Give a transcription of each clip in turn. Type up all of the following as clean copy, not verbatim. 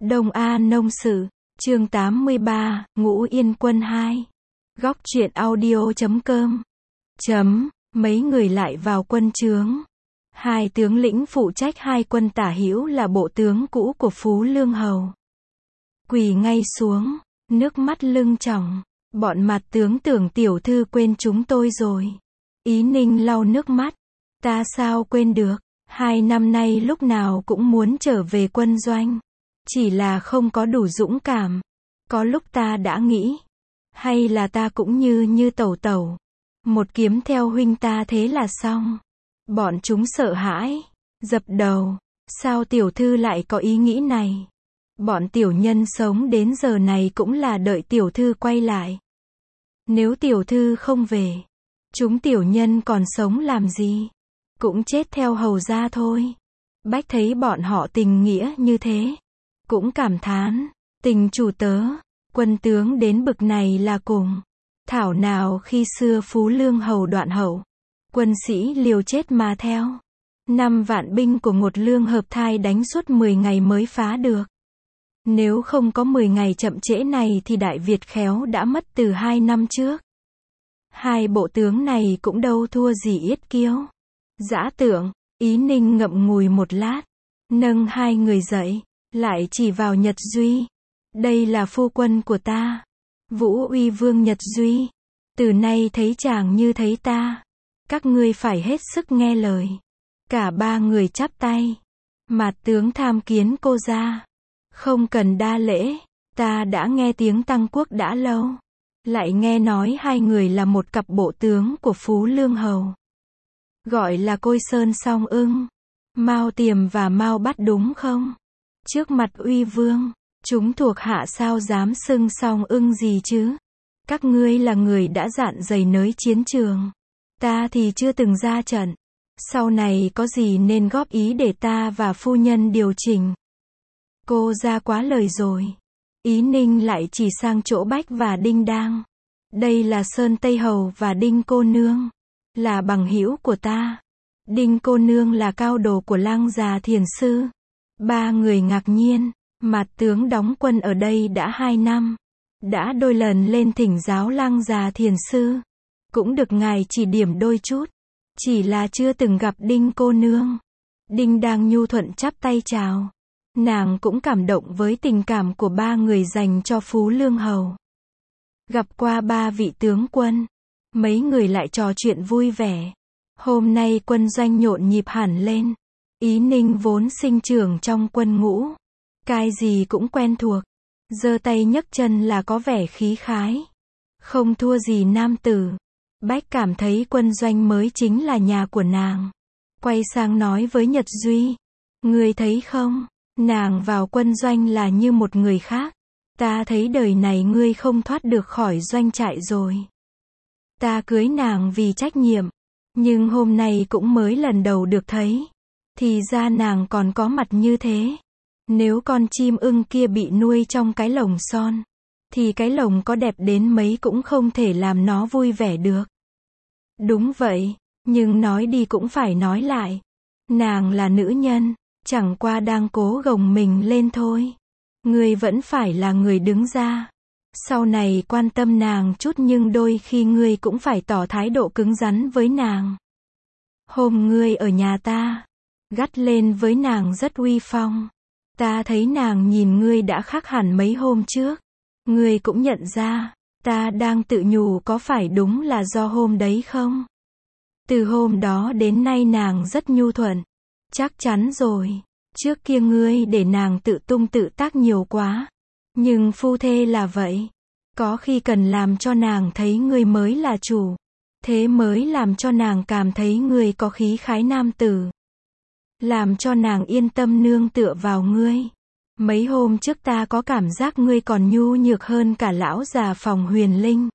Đông A Nông Sự, chương 83, Ngũ Yên Quân 2. Góc truyện audio.com. Mấy người lại vào quân trướng. Hai tướng lĩnh phụ trách hai quân tả hữu là bộ tướng cũ của Phú Lương Hầu. Quỳ ngay xuống, nước mắt lưng tròng. Bọn mặt tướng tưởng tiểu thư quên chúng tôi rồi. Ý Ninh lau nước mắt. Ta sao quên được, 2 năm nay lúc nào cũng muốn trở về quân doanh. Chỉ là không có đủ dũng cảm. Có lúc ta đã nghĩ, hay là ta cũng như Tẩu Tẩu, một kiếm theo huynh ta thế là xong. Bọn chúng sợ hãi, dập đầu. Sao tiểu thư lại có ý nghĩ này? Bọn tiểu nhân sống đến giờ này cũng là đợi tiểu thư quay lại. Nếu tiểu thư không về, chúng tiểu nhân còn sống làm gì? Cũng chết theo hầu gia thôi. Bách thấy bọn họ tình nghĩa như thế, cũng cảm thán, tình chủ tớ, quân tướng đến bực này là cùng. Thảo nào khi xưa Phú Lương Hầu đoạn hậu, quân sĩ liều chết mà theo. 5 vạn binh của Ngột Lương hợp thai đánh suốt 10 ngày mới phá được. Nếu không có 10 ngày chậm trễ này thì Đại Việt khéo đã mất từ 2 năm trước. Hai bộ tướng này cũng đâu thua gì Yết Kiêu, Dã Tượng. Ý Ninh ngậm ngùi một lát, nâng hai người dậy, lại chỉ vào Nhật Duy. Đây là phu quân của ta, Vũ Uy Vương Nhật Duy. Từ nay thấy chàng như thấy ta. Các ngươi phải hết sức nghe lời. Cả ba người chắp tay. Mạt tướng tham kiến cô gia. Không cần đa lễ, ta đã nghe tiếng Tăng Quốc đã lâu. Lại nghe nói hai người là một cặp bộ tướng của Phú Lương Hầu. Gọi là Côi Sơn Song Ưng, Mao Tiềm và Mao Bắt đúng không? Trước mặt Uy Vương, chúng thuộc hạ sao dám xưng Song Ưng gì chứ? Các ngươi là người đã dạn dày nới chiến trường. Ta thì chưa từng ra trận. Sau này có gì nên góp ý để ta và phu nhân điều chỉnh. Cô ra quá lời rồi. Ý Ninh lại chỉ sang chỗ Bách và Đinh Đang. Đây là Sơn Tây Hầu và Đinh cô nương, là bằng hữu của ta. Đinh cô nương là cao đồ của Lăng Già Thiền Sư. Ba người ngạc nhiên, Mạt tướng đóng quân ở đây đã 2 năm. Đã đôi lần lên thỉnh giáo Lăng Già Thiền Sư. Cũng được ngài chỉ điểm đôi chút. Chỉ là chưa từng gặp Đinh cô nương. Đinh đang nhu thuận chắp tay chào. Nàng cũng cảm động với tình cảm của ba người dành cho Phú Lương Hầu. Gặp qua ba vị tướng quân, mấy người lại trò chuyện vui vẻ. Hôm nay quân doanh nhộn nhịp hẳn lên. Ý Ninh vốn sinh trưởng trong quân ngũ, cái gì cũng quen thuộc, giơ tay nhấc chân là có vẻ khí khái, không thua gì nam tử. Bách cảm thấy quân doanh mới chính là nhà của nàng. Quay sang nói với Nhật Duy, ngươi thấy không, nàng vào quân doanh là như một người khác. Ta thấy đời này ngươi không thoát được khỏi doanh trại rồi. Ta cưới nàng vì trách nhiệm, nhưng hôm nay cũng mới lần đầu được thấy. Thì ra nàng còn có mặt như thế. Nếu con chim ưng kia bị nuôi trong cái lồng son, thì cái lồng có đẹp đến mấy cũng không thể làm nó vui vẻ được. Đúng vậy, nhưng nói đi cũng phải nói lại. Nàng là nữ nhân, chẳng qua đang cố gồng mình lên thôi. Ngươi vẫn phải là người đứng ra. Sau này quan tâm nàng chút nhưng đôi khi ngươi cũng phải tỏ thái độ cứng rắn với nàng. Hôm ngươi ở nhà ta, gắt lên với nàng rất uy phong. Ta thấy nàng nhìn ngươi đã khác hẳn mấy hôm trước. Ngươi cũng nhận ra, ta đang tự nhủ có phải đúng là do hôm đấy không? Từ hôm đó đến nay nàng rất nhu thuận. Chắc chắn rồi. Trước kia ngươi để nàng tự tung tự tác nhiều quá. Nhưng phu thê là vậy. Có khi cần làm cho nàng thấy ngươi mới là chủ. Thế mới làm cho nàng cảm thấy ngươi có khí khái nam tử. Làm cho nàng yên tâm nương tựa vào ngươi. Mấy hôm trước ta có cảm giác ngươi còn nhu nhược hơn cả lão già phòng Huyền Linh.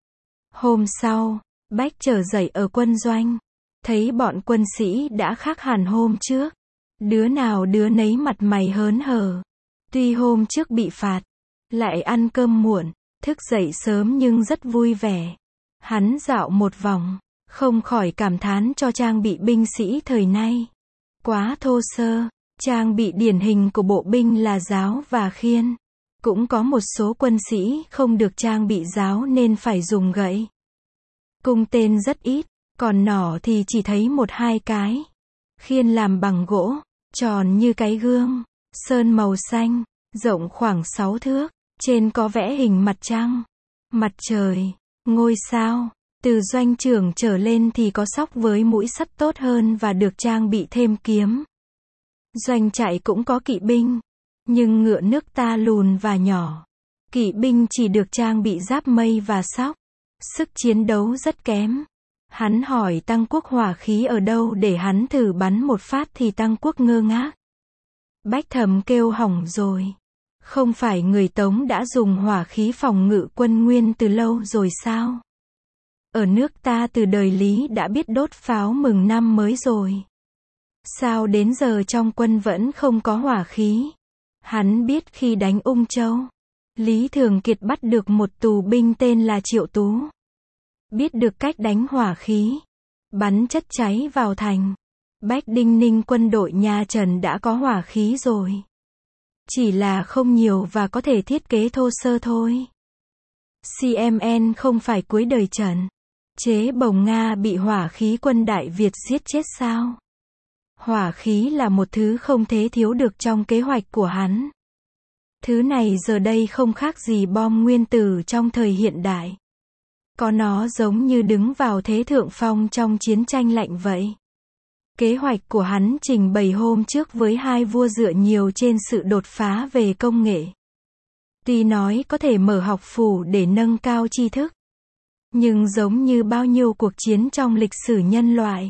Hôm sau, Bách trở dậy ở quân doanh. Thấy bọn quân sĩ đã khác hẳn hôm trước. Đứa nào đứa nấy mặt mày hớn hở. Tuy hôm trước bị phạt, lại ăn cơm muộn, thức dậy sớm nhưng rất vui vẻ. Hắn dạo một vòng, không khỏi cảm thán cho trang bị binh sĩ thời nay. Quá thô sơ, Trang bị điển hình của bộ binh là giáo và khiên. Cũng có một số quân sĩ không được trang bị giáo nên phải dùng gậy. Cung tên rất ít, còn nỏ thì chỉ thấy 1-2 cái. Khiên làm bằng gỗ, tròn như cái gương, sơn màu xanh, rộng khoảng 6 thước, trên có vẽ hình mặt trăng, mặt trời, ngôi sao. Từ doanh trưởng trở lên thì có xóc với mũi sắt tốt hơn và được trang bị thêm kiếm. Doanh trại cũng có kỵ binh, nhưng ngựa nước ta lùn và nhỏ. Kỵ binh chỉ được trang bị giáp mây và xóc. Sức chiến đấu rất kém. Hắn hỏi Tăng Quốc hỏa khí ở đâu để hắn thử bắn một phát thì Tăng Quốc ngơ ngác. Bách Thầm kêu hỏng rồi. Không phải người Tống đã dùng hỏa khí phòng ngự quân Nguyên từ lâu rồi sao? Ở nước ta từ đời Lý đã biết đốt pháo mừng năm mới rồi. Sao đến giờ trong quân vẫn không có hỏa khí? Hắn biết khi đánh Ung Châu, Lý Thường Kiệt bắt được một tù binh tên là Triệu Tú. Biết được cách đánh hỏa khí, bắn chất cháy vào thành. Bách Đinh Ninh quân đội nhà Trần đã có hỏa khí rồi. Chỉ là không nhiều và có thể thiết kế thô sơ thôi. CMN không phải cuối đời Trần. Chế Bồng Nga bị hỏa khí quân Đại Việt giết chết sao? Hỏa khí là một thứ không thể thiếu được trong kế hoạch của hắn. Thứ này giờ đây không khác gì bom nguyên tử trong thời hiện đại. Có nó giống như đứng vào thế thượng phong trong chiến tranh lạnh vậy. Kế hoạch của hắn trình bày hôm trước với hai vua dựa nhiều trên sự đột phá về công nghệ. Tuy nói có thể mở học phủ để nâng cao tri thức, nhưng giống như bao nhiêu cuộc chiến trong lịch sử nhân loại,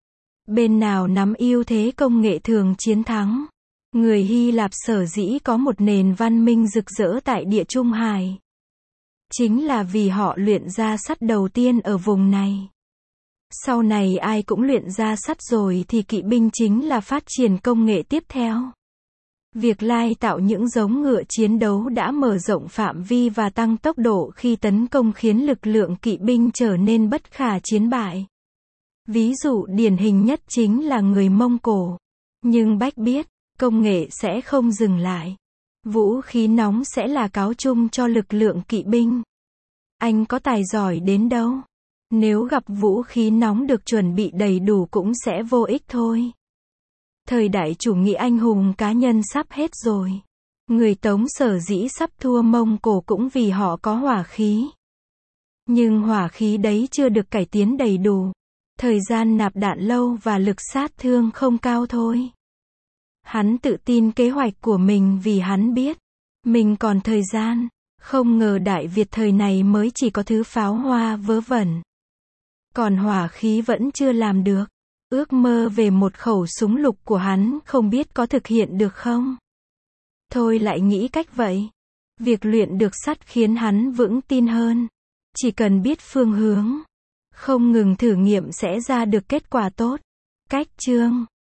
bên nào nắm ưu thế công nghệ thường chiến thắng. Người Hy Lạp sở dĩ có một nền văn minh rực rỡ tại Địa Trung Hải, chính là vì họ luyện ra sắt đầu tiên ở vùng này. Sau này ai cũng luyện ra sắt rồi thì kỵ binh chính là phát triển công nghệ tiếp theo. Việc lai tạo những giống ngựa chiến đấu đã mở rộng phạm vi và tăng tốc độ khi tấn công khiến lực lượng kỵ binh trở nên bất khả chiến bại. Ví dụ điển hình nhất chính là người Mông Cổ. Nhưng Bách biết, công nghệ sẽ không dừng lại. Vũ khí nóng sẽ là cáo chung cho lực lượng kỵ binh. Anh có tài giỏi đến đâu, nếu gặp vũ khí nóng được chuẩn bị đầy đủ cũng sẽ vô ích thôi. Thời đại chủ nghĩa anh hùng cá nhân sắp hết rồi. Người Tống sở dĩ sắp thua Mông Cổ cũng vì họ có hỏa khí. Nhưng hỏa khí đấy chưa được cải tiến đầy đủ. Thời gian nạp đạn lâu và lực sát thương không cao thôi. Hắn tự tin kế hoạch của mình vì hắn biết mình còn thời gian. Không ngờ Đại Việt thời này mới chỉ có thứ pháo hoa vớ vẩn. Còn hỏa khí vẫn chưa làm được. Ước mơ về một khẩu súng lục của hắn không biết có thực hiện được không? Thôi lại nghĩ cách vậy. Việc luyện được sắt khiến hắn vững tin hơn. Chỉ cần biết phương hướng, không ngừng thử nghiệm sẽ ra được kết quả tốt. Cách chương